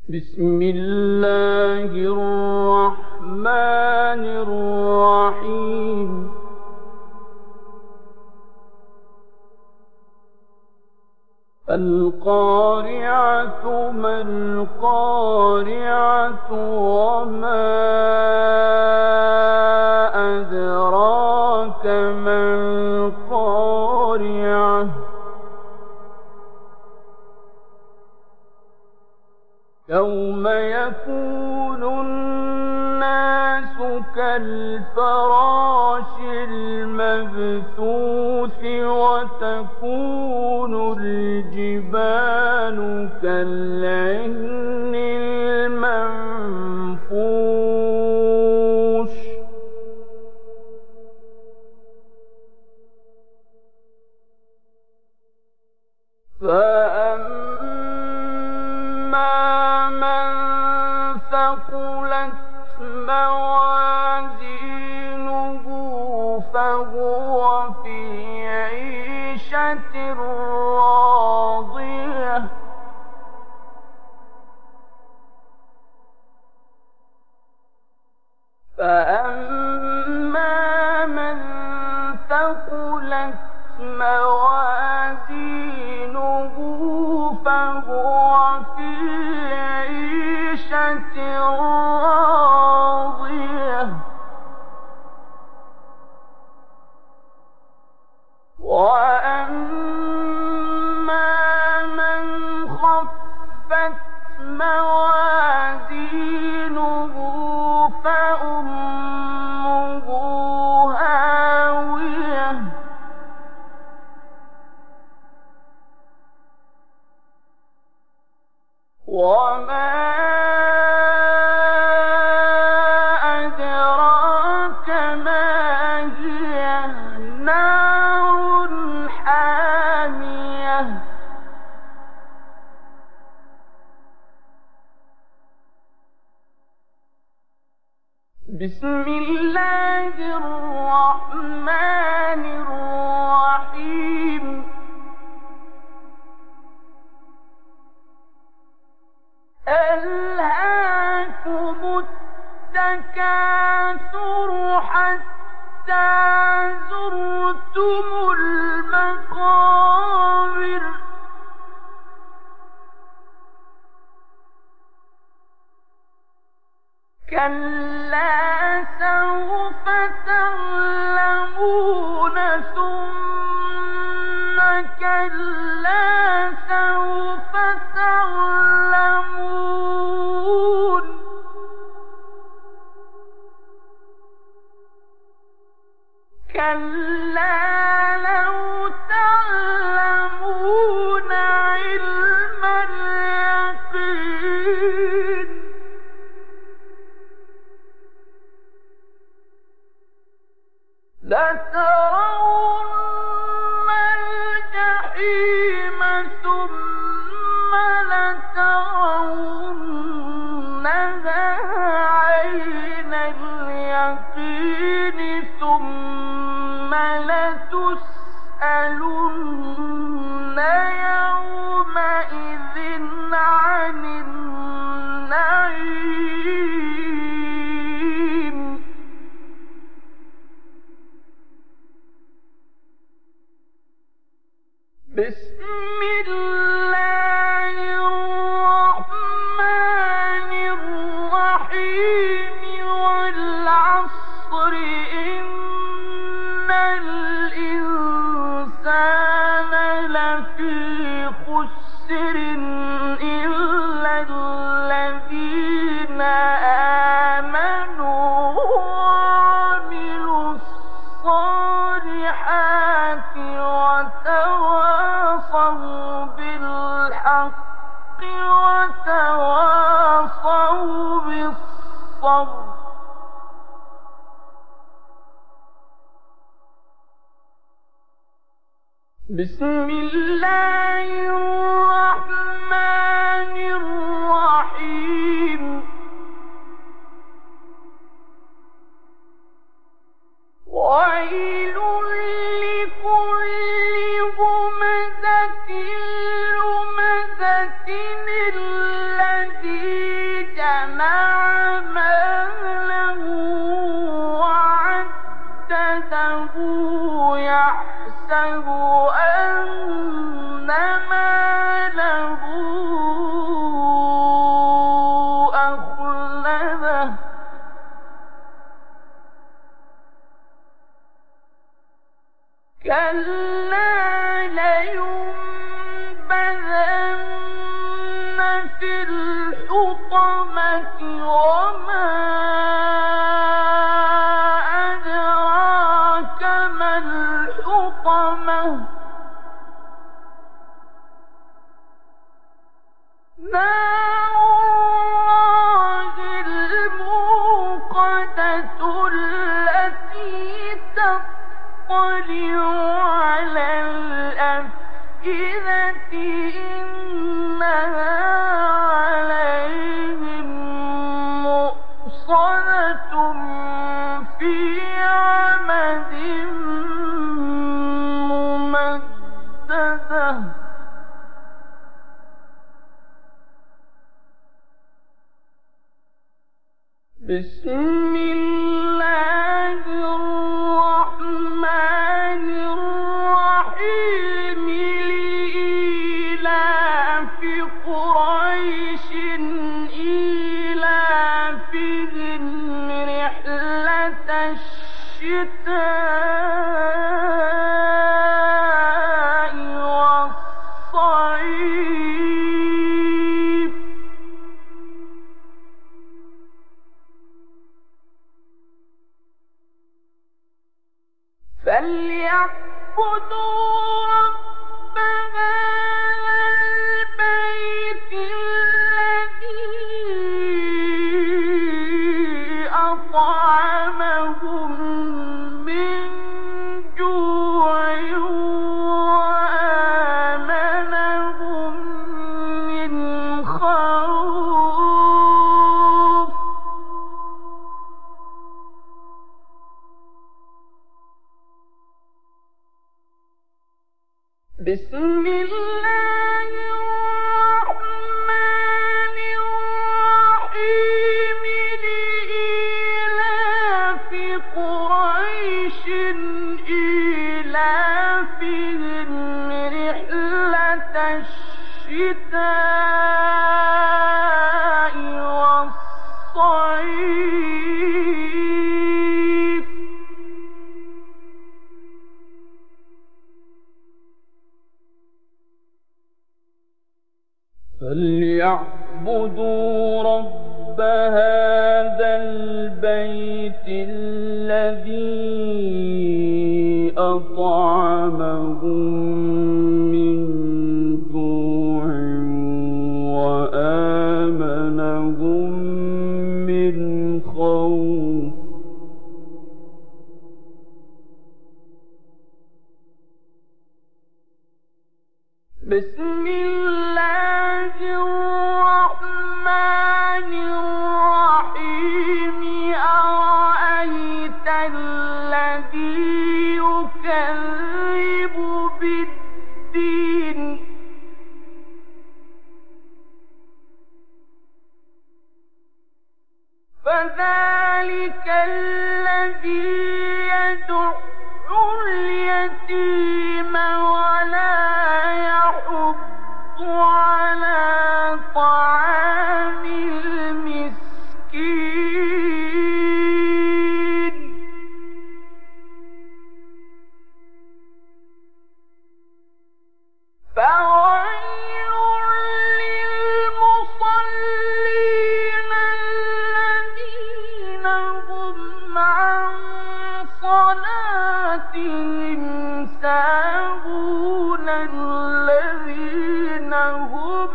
بسم الله الرحمن الرحيم. القارعة ما القارعة وما أدراك ما القارعة يوم يكون الناس كالفراش المبثوث وتكون الجبال كالعهن المنفوش فأما من ثقلت موازينه فهو في عيشة راضية فأما من ثقلت موازينه فهو في عيشة راضية وأما من خفت موازينه فأمه هاوية وما أدراك ما هي نار حامية بسم الله الرحمن الرحيم. ألهاكم التكاثر حتى زرتم المقابر كلا سوف تعلمون ثم كلا سوف تعلمون كلا لو تعلمون علم اليقين لترون الجحيم ثم لترونها عين اليقين ثم لتسألن يومئذ عن النعيم بسم الله الرحمن الرحيم والعصر إن الإنسان لفي خسر إلا الذين آمنوا وعملوا الصالحات وتواصوا بالحق وتواصوا بالصبر بسم الله الرحمن الرحيم. ويل لكل همزة الذي كلا لينبذن في الحطمة وما أدراك ما الحطمة نار الله الموقدة التي تطلع على الأفئدة إنها عليهم مؤصدة في عمد ممددة بسم الله الرحمن الرحيم لإيلاف قريش إيلافهم رحلة الشتاء والصيف فليعبدوا رب هذا البيت الذي أطعمهم من جوع وآمنهم من خوف بسم الله الرحمن الرحيم لإيلاف قريش إيلافهم رحلة الشتاء والصيف فليعبدوا رب هذا البيت الذي أطعمهم من جوع وآمنهم من خوف بسم الله الرحمن الرحيم أرأيت الذي يكذب بالدين فذلك الذي يدع اليتيم ولا يحض على طعام المسكين فويل للمصلين الذين هم عن صلاتهم ساهون الذين هم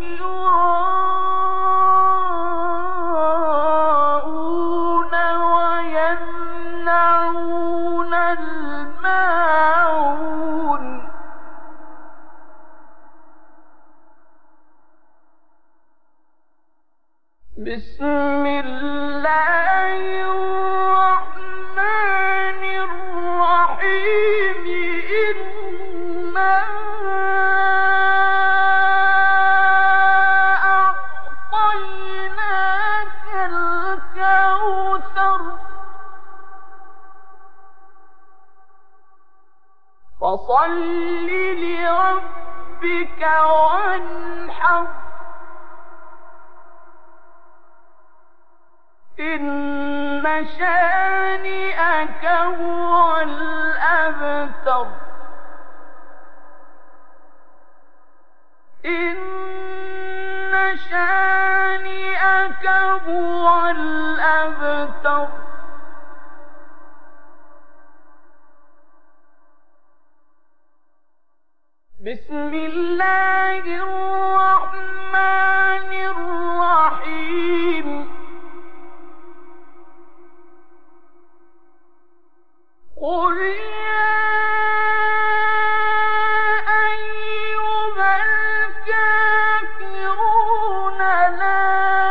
يراءون ويمنعون الماعون بسم الله الرحمن الرحيم إنا أعطيناك الكوثر فصل لربك وانحر إن شانئك هو الأبتر هو الأبتر بسم الله الرحمن الرحيم قل يا أيها الكافرون لا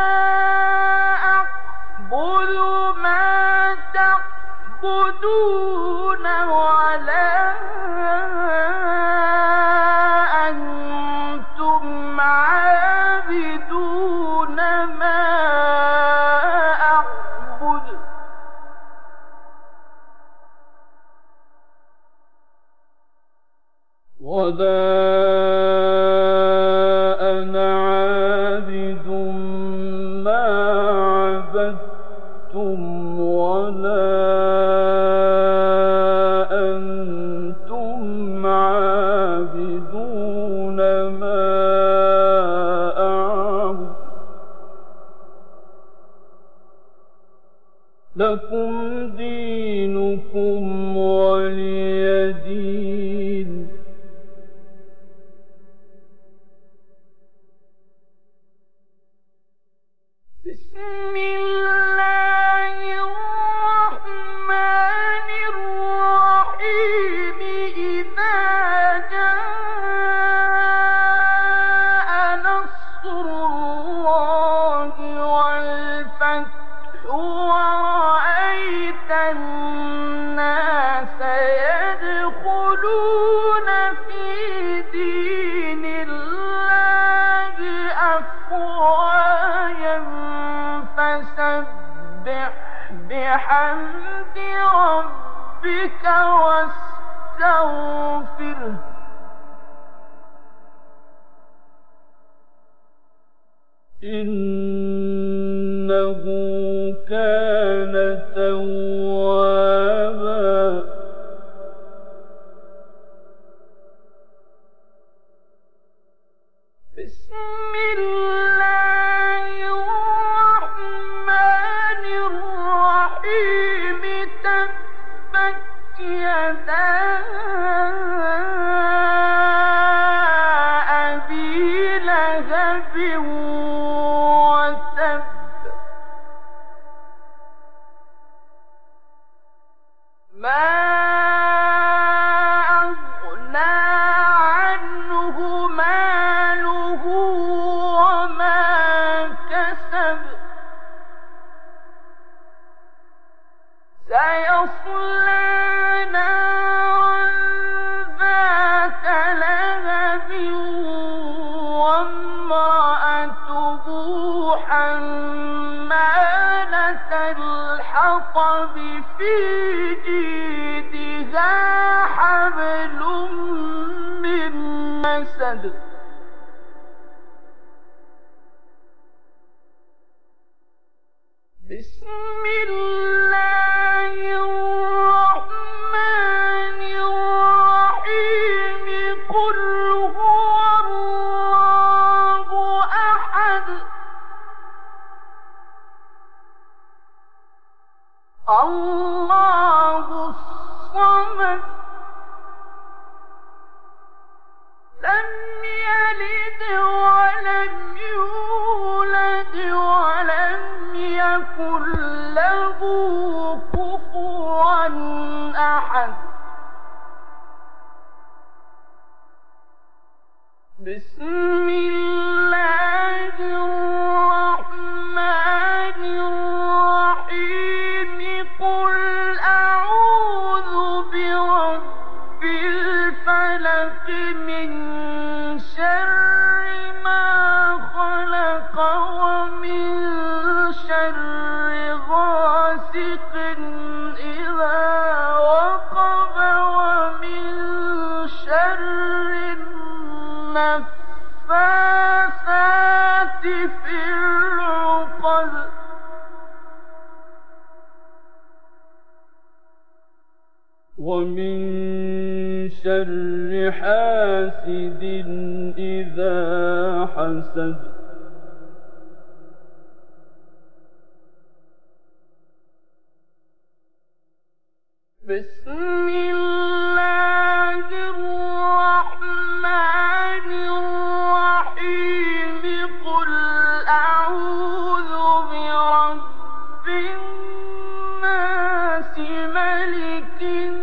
أعبد ما تعبدون ولا أنتم عابدون ما أعبد ولا أنا عابد ما عبدتم ولا أنتم عابدون ما أعبد لكم دينكم ولي دين بسم الله الرحمن الرحيم إذا جاء نصر الله والفتح ورأيت الناس يدخلون في دين الله أفواجا فسبح بحمد ربك واستغفره إنه كان توابا بسم الله الرحمن الرحيم تبت يدا أبي لهب وتب ما أغنى عنه ماله وما كسب سيصلى نارا ذات لهب وامرأته حمالة الحطب في جيدها حبل من مسد بسم الله الرحمن الرحيم قل هو الله أحد الله الصمد لم يلد ولم يولد ولم يكن له كفوا أحد بسم الله الرحمن الرحيم قل أعوذ برب الفلق من شر ما خلق ومن شر غاسق إذا وقب ومن شر النفاثات في العقد ومن شر حاسد إذا حسد بسم الله الرحمن الرحيم قل أعوذ برب الناس ملك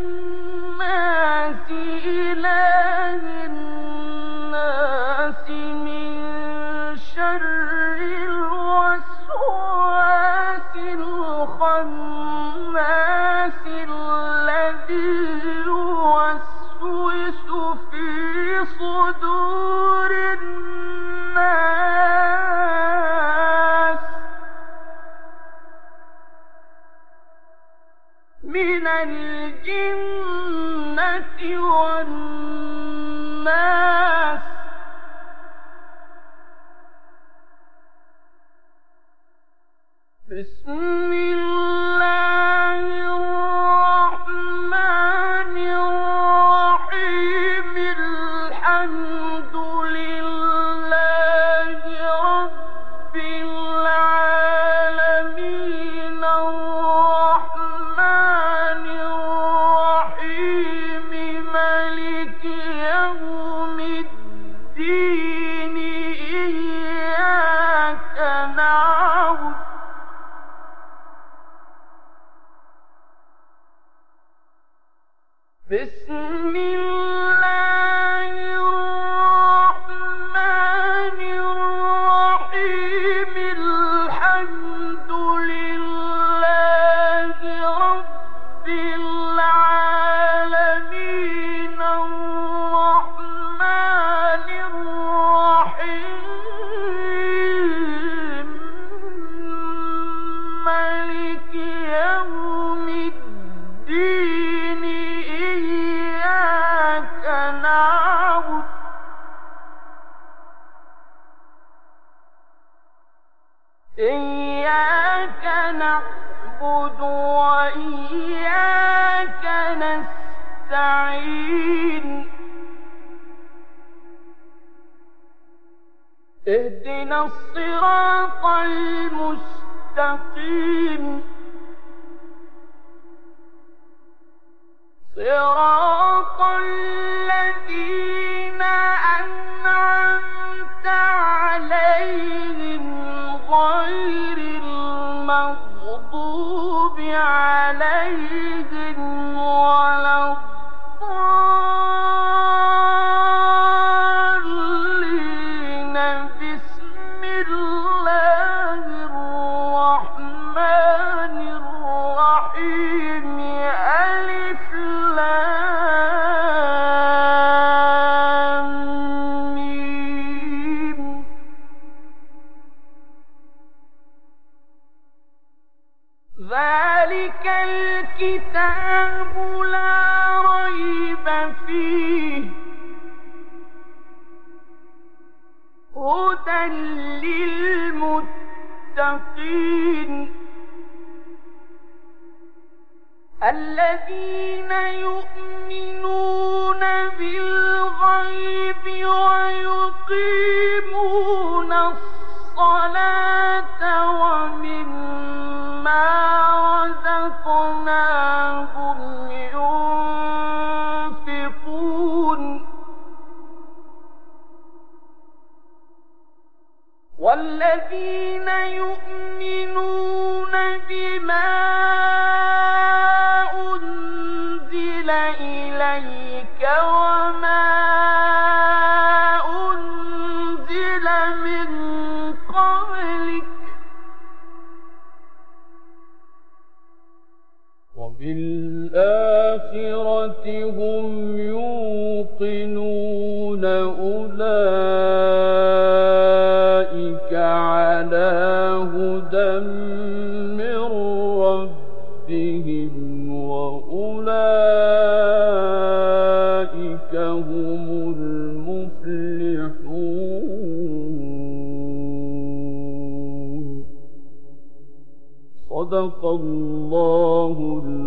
الناس إله الناس من شر الوسواس الخناس الذي يوسوس في صدور الناس من الجنة والناس. بسم الله الرحمن الرحيم الحمد لله رب العالمين الرحمن الرحيم مالك يوم الدين إياك نعبد بسم الله الرحمن الرحيم الحمد لله رب العالمين الرحمن الرحيم مالك يوم الدين إياك نعبد وإياك نستعين اهدنا الصراط المستقيم صراط الذين أنعمت عليهم غير المغضوب عليهم ولا الضالين. بسم الله الرحمن الرحيم ألف لام ميم ذلك الكتاب لا ريب فيه هدى للمتقين الذين يؤمنون بالغيب ويقيمون الصلاة ومما رزقناهم ينفقون والذين يؤمنون بما أنزل إليك وما أنزل من قبلك وبالآخرة هم يوقنون أولئك على هدى من ربهم وأولئك هم المفلحون. صدق الله